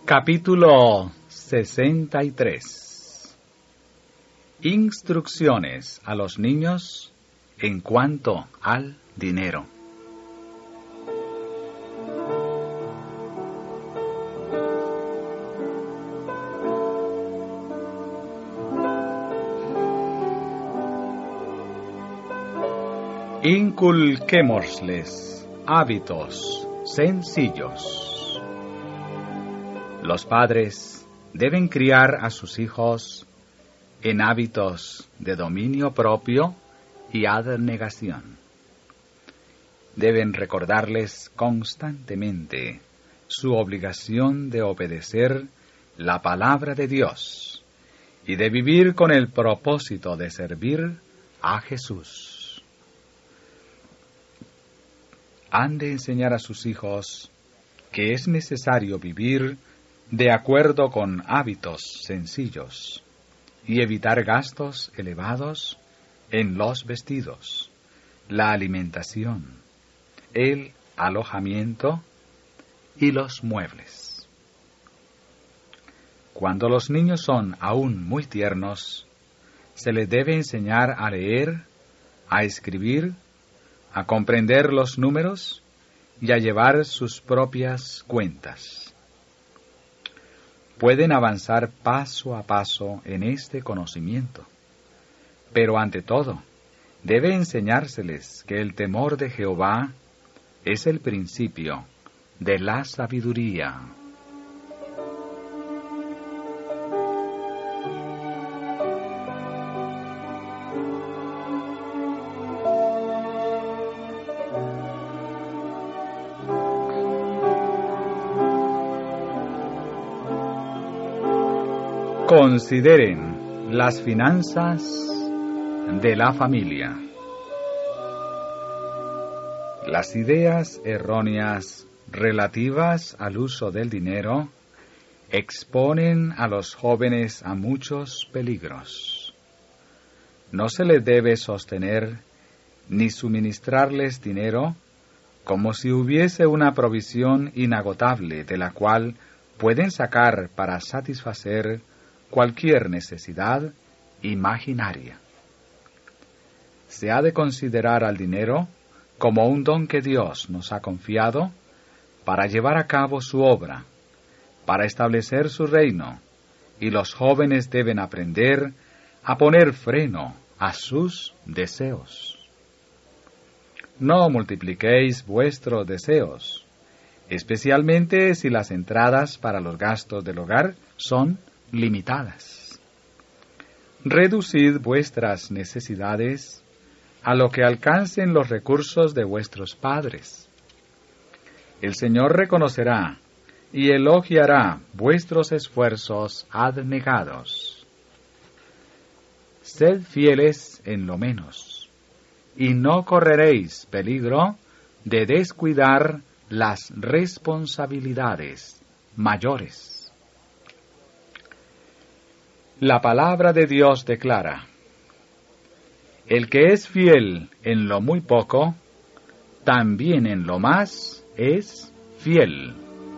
Capítulo 63. Instrucciones a los niños en cuanto al dinero. Inculquémosles hábitos sencillos. Los padres deben criar a sus hijos en hábitos de dominio propio y abnegación. Deben recordarles constantemente su obligación de obedecer la palabra de Dios y de vivir con el propósito de servir a Jesús. Han de enseñar a sus hijos que es necesario vivir de acuerdo con hábitos sencillos y evitar gastos elevados en los vestidos, la alimentación, el alojamiento y los muebles. Cuando los niños son aún muy tiernos, se les debe enseñar a leer, a escribir, a comprender los números y a llevar sus propias cuentas. Pueden avanzar paso a paso en este conocimiento, pero ante todo, debe enseñárseles que el temor de Jehová es el principio de la sabiduría. Consideren las finanzas de la familia. Las ideas erróneas relativas al uso del dinero exponen a los jóvenes a muchos peligros. No se les debe sostener ni suministrarles dinero como si hubiese una provisión inagotable de la cual pueden sacar para satisfacer cualquier necesidad imaginaria. Se ha de considerar al dinero como un don que Dios nos ha confiado para llevar a cabo su obra, para establecer su reino, y los jóvenes deben aprender a poner freno a sus deseos. No multipliquéis vuestros deseos, especialmente si las entradas para los gastos del hogar son limitadas. Reducid vuestras necesidades a lo que alcancen los recursos de vuestros padres. El Señor reconocerá y elogiará vuestros esfuerzos abnegados. Sed fieles en lo menos, y no correréis peligro de descuidar las responsabilidades mayores. La palabra de Dios declara: el que es fiel en lo muy poco, también en lo más es fiel.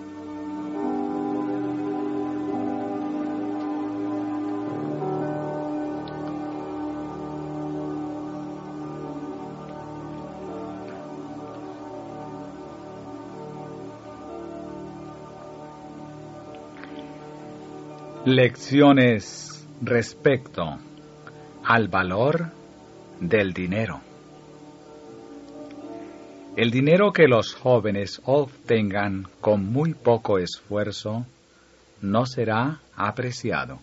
Lecciones respecto al valor del dinero. El dinero que los jóvenes obtengan con muy poco esfuerzo no será apreciado.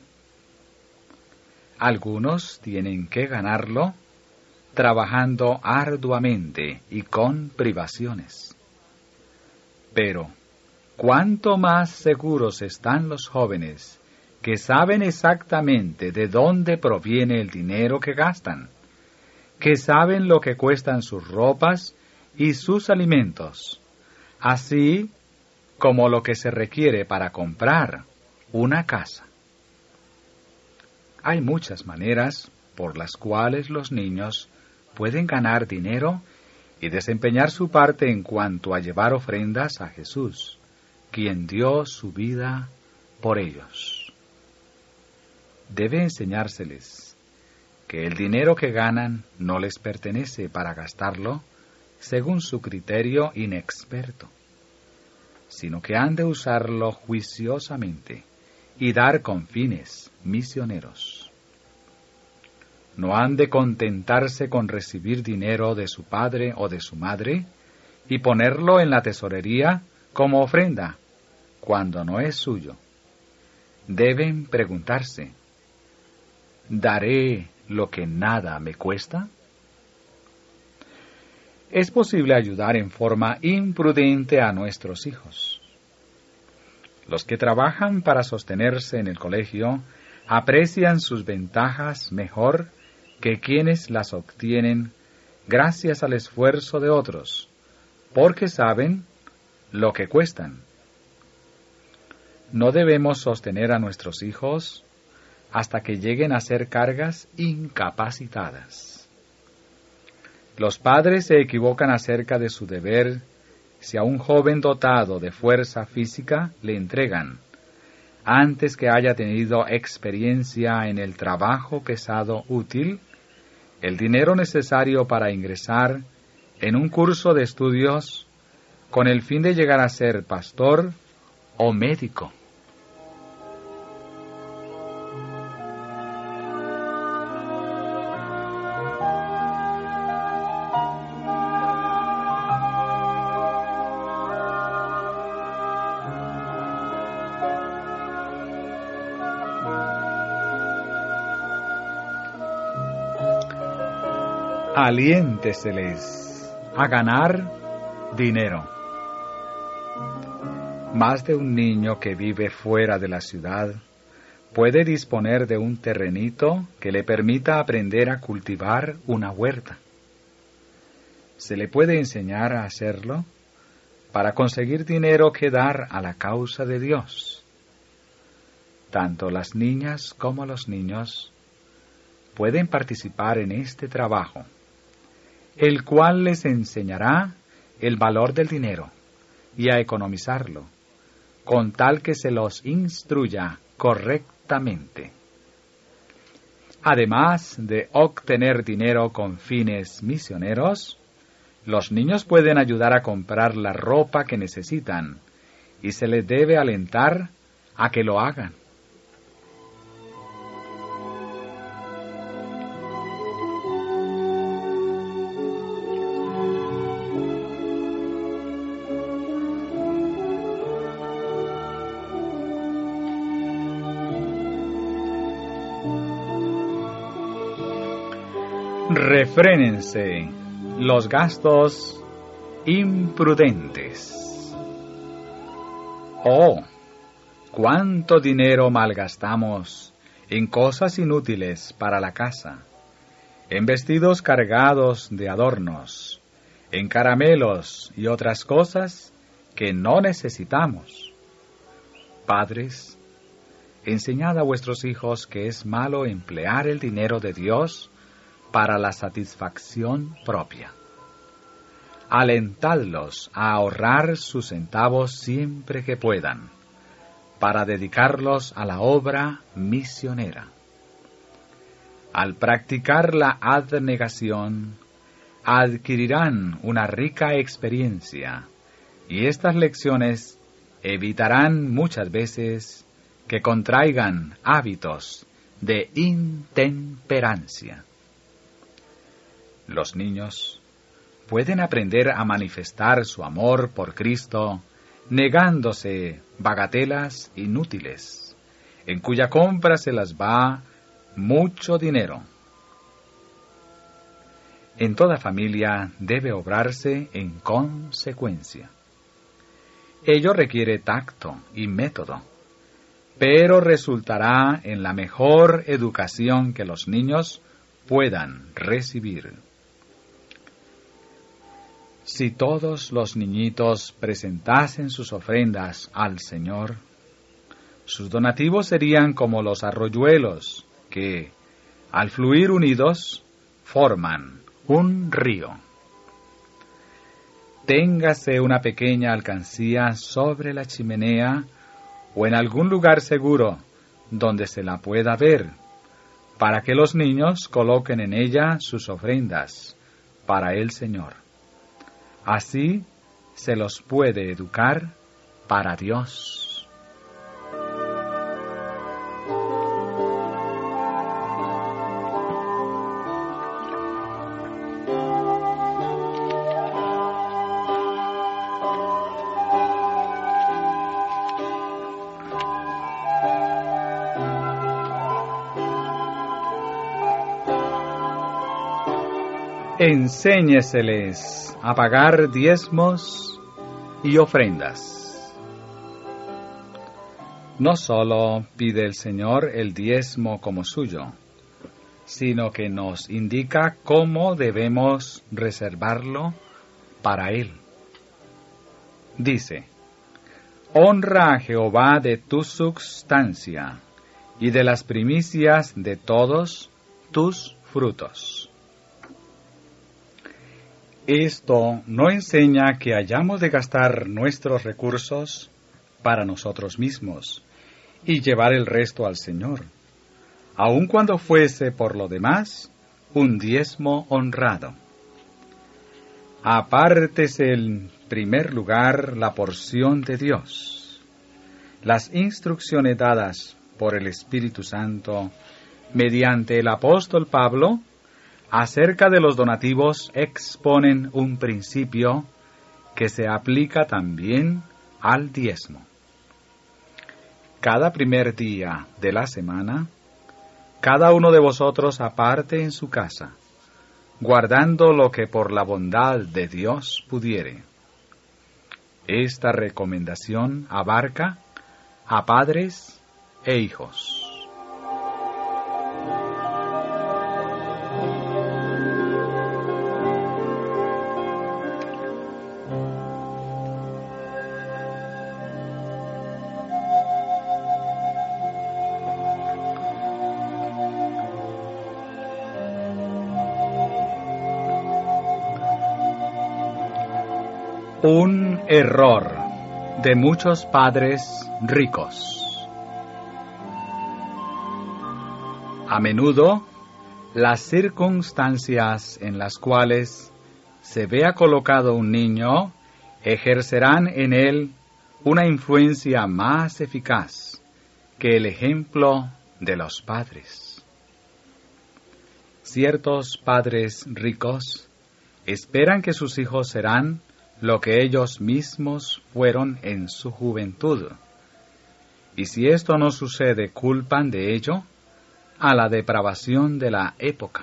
Algunos tienen que ganarlo trabajando arduamente y con privaciones. Pero, ¿cuánto más seguros están los jóvenes que saben exactamente de dónde proviene el dinero que gastan, que saben lo que cuestan sus ropas y sus alimentos, así como lo que se requiere para comprar una casa? Hay muchas maneras por las cuales los niños pueden ganar dinero y desempeñar su parte en cuanto a llevar ofrendas a Jesús, quien dio su vida por ellos. Debe enseñárseles que el dinero que ganan no les pertenece para gastarlo según su criterio inexperto, sino que han de usarlo juiciosamente y dar con fines misioneros. No han de contentarse con recibir dinero de su padre o de su madre y ponerlo en la tesorería como ofrenda, cuando no es suyo. Deben preguntarse, ¿daré lo que nada me cuesta? Es posible ayudar en forma imprudente a nuestros hijos. Los que trabajan para sostenerse en el colegio aprecian sus ventajas mejor que quienes las obtienen gracias al esfuerzo de otros, porque saben lo que cuestan. No debemos sostener a nuestros hijos hasta que lleguen a ser cargas incapacitadas. Los padres se equivocan acerca de su deber si a un joven dotado de fuerza física le entregan, antes que haya tenido experiencia en el trabajo pesado útil, el dinero necesario para ingresar en un curso de estudios con el fin de llegar a ser pastor o médico. Aliénteseles a ganar dinero. Más de un niño que vive fuera de la ciudad puede disponer de un terrenito que le permita aprender a cultivar una huerta. Se le puede enseñar a hacerlo para conseguir dinero que dar a la causa de Dios. Tanto las niñas como los niños pueden participar en este trabajo, el cual les enseñará el valor del dinero y a economizarlo, con tal que se los instruya correctamente. Además de obtener dinero con fines misioneros, los niños pueden ayudar a comprar la ropa que necesitan y se les debe alentar a que lo hagan. Refrénense los gastos imprudentes. Oh, cuánto dinero malgastamos en cosas inútiles para la casa, en vestidos cargados de adornos, en caramelos y otras cosas que no necesitamos. Padres, enseñad a vuestros hijos que es malo emplear el dinero de Dios para la satisfacción propia. Alentadlos a ahorrar sus centavos siempre que puedan, para dedicarlos a la obra misionera. Al practicar la abnegación, adquirirán una rica experiencia, y estas lecciones evitarán muchas veces que contraigan hábitos de intemperancia. Los niños pueden aprender a manifestar su amor por Cristo negándose bagatelas inútiles, en cuya compra se las va mucho dinero. En toda familia debe obrarse en consecuencia. Ello requiere tacto y método, pero resultará en la mejor educación que los niños puedan recibir. Si todos los niñitos presentasen sus ofrendas al Señor, sus donativos serían como los arroyuelos que, al fluir unidos, forman un río. Téngase una pequeña alcancía sobre la chimenea o en algún lugar seguro donde se la pueda ver, para que los niños coloquen en ella sus ofrendas para el Señor. Así se los puede educar para Dios. Enséñeseles a pagar diezmos y ofrendas. No solo pide el Señor el diezmo como suyo, sino que nos indica cómo debemos reservarlo para Él. Dice: honra a Jehová de tu substancia y de las primicias de todos tus frutos. Esto no enseña que hayamos de gastar nuestros recursos para nosotros mismos y llevar el resto al Señor, aun cuando fuese por lo demás un diezmo honrado. Apártese en primer lugar la porción de Dios. Las instrucciones dadas por el Espíritu Santo mediante el apóstol Pablo acerca de los donativos exponen un principio que se aplica también al diezmo. Cada primer día de la semana, cada uno de vosotros aparte en su casa, guardando lo que por la bondad de Dios pudiere. Esta recomendación abarca a padres e hijos. Un error de muchos padres ricos. A menudo, las circunstancias en las cuales se vea colocado un niño ejercerán en él una influencia más eficaz que el ejemplo de los padres. Ciertos padres ricos esperan que sus hijos serán lo que ellos mismos fueron en su juventud, y si esto no sucede, culpan de ello a la depravación de la época.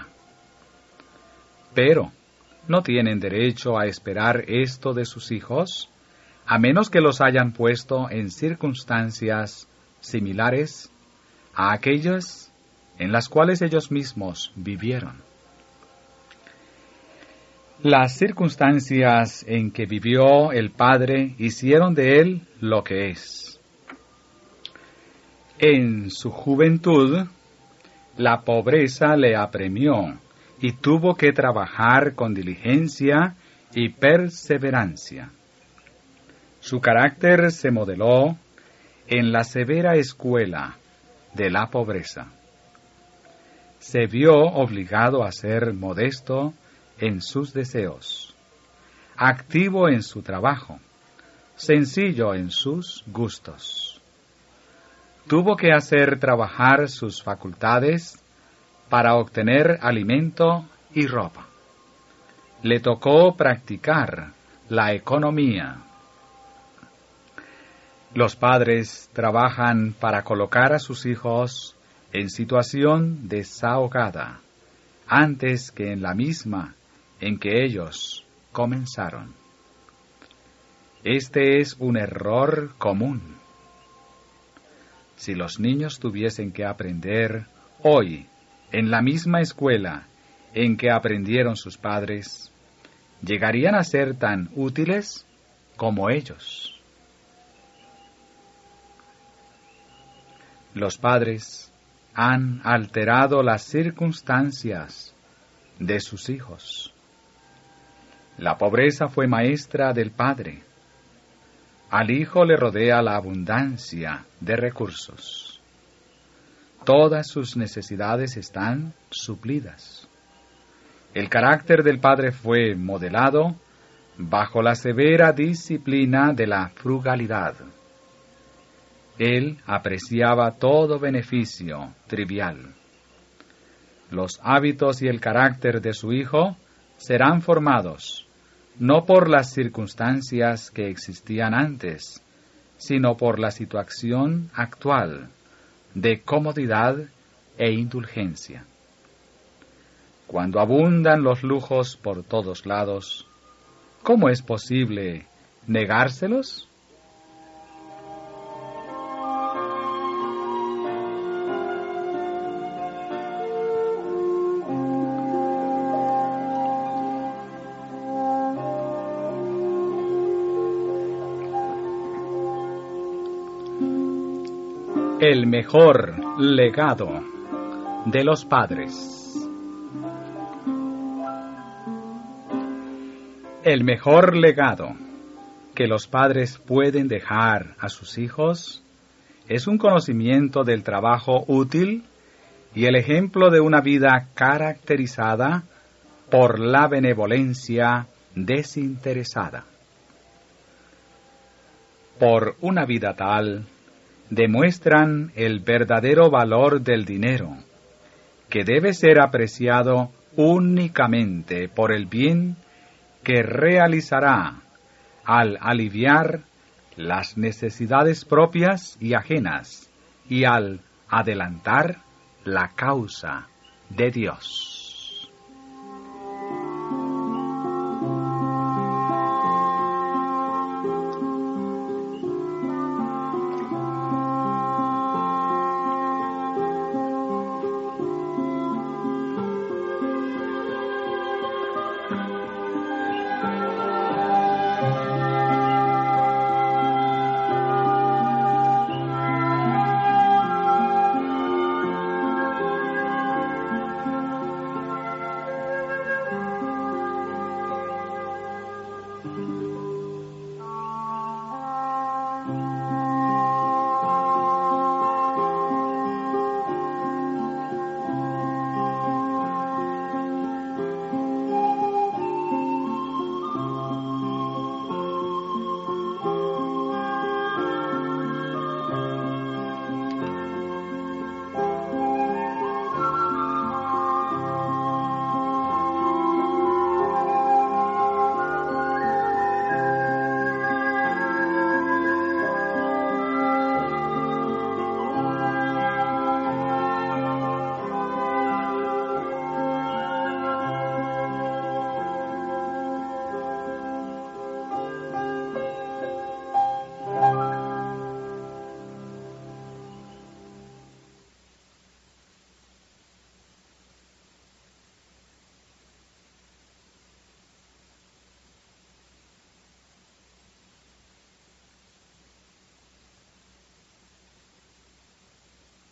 Pero no tienen derecho a esperar esto de sus hijos, a menos que los hayan puesto en circunstancias similares a aquellas en las cuales ellos mismos vivieron. Las circunstancias en que vivió el Padre hicieron de él lo que es. En su juventud, la pobreza le apremió y tuvo que trabajar con diligencia y perseverancia. Su carácter se modeló en la severa escuela de la pobreza. Se vio obligado a ser modesto en sus deseos, activo en su trabajo, sencillo en sus gustos. Tuvo que hacer trabajar sus facultades para obtener alimento y ropa. Le tocó practicar la economía. Los padres trabajan para colocar a sus hijos en situación desahogada, antes que en la misma en que ellos comenzaron. Este es un error común. Si los niños tuviesen que aprender hoy en la misma escuela en que aprendieron sus padres, llegarían a ser tan útiles como ellos. Los padres han alterado las circunstancias de sus hijos. La pobreza fue maestra del Padre. Al hijo le rodea la abundancia de recursos. Todas sus necesidades están suplidas. El carácter del padre fue modelado bajo la severa disciplina de la frugalidad. Él apreciaba todo beneficio trivial. Los hábitos y el carácter de su hijo serán formados no por las circunstancias que existían antes, sino por la situación actual de comodidad e indulgencia. Cuando abundan los lujos por todos lados, ¿cómo es posible negárselos? El mejor legado de los padres. El mejor legado que los padres pueden dejar a sus hijos es un conocimiento del trabajo útil y el ejemplo de una vida caracterizada por la benevolencia desinteresada. Por una vida tal, demuestran el verdadero valor del dinero, que debe ser apreciado únicamente por el bien que realizará al aliviar las necesidades propias y ajenas y al adelantar la causa de Dios.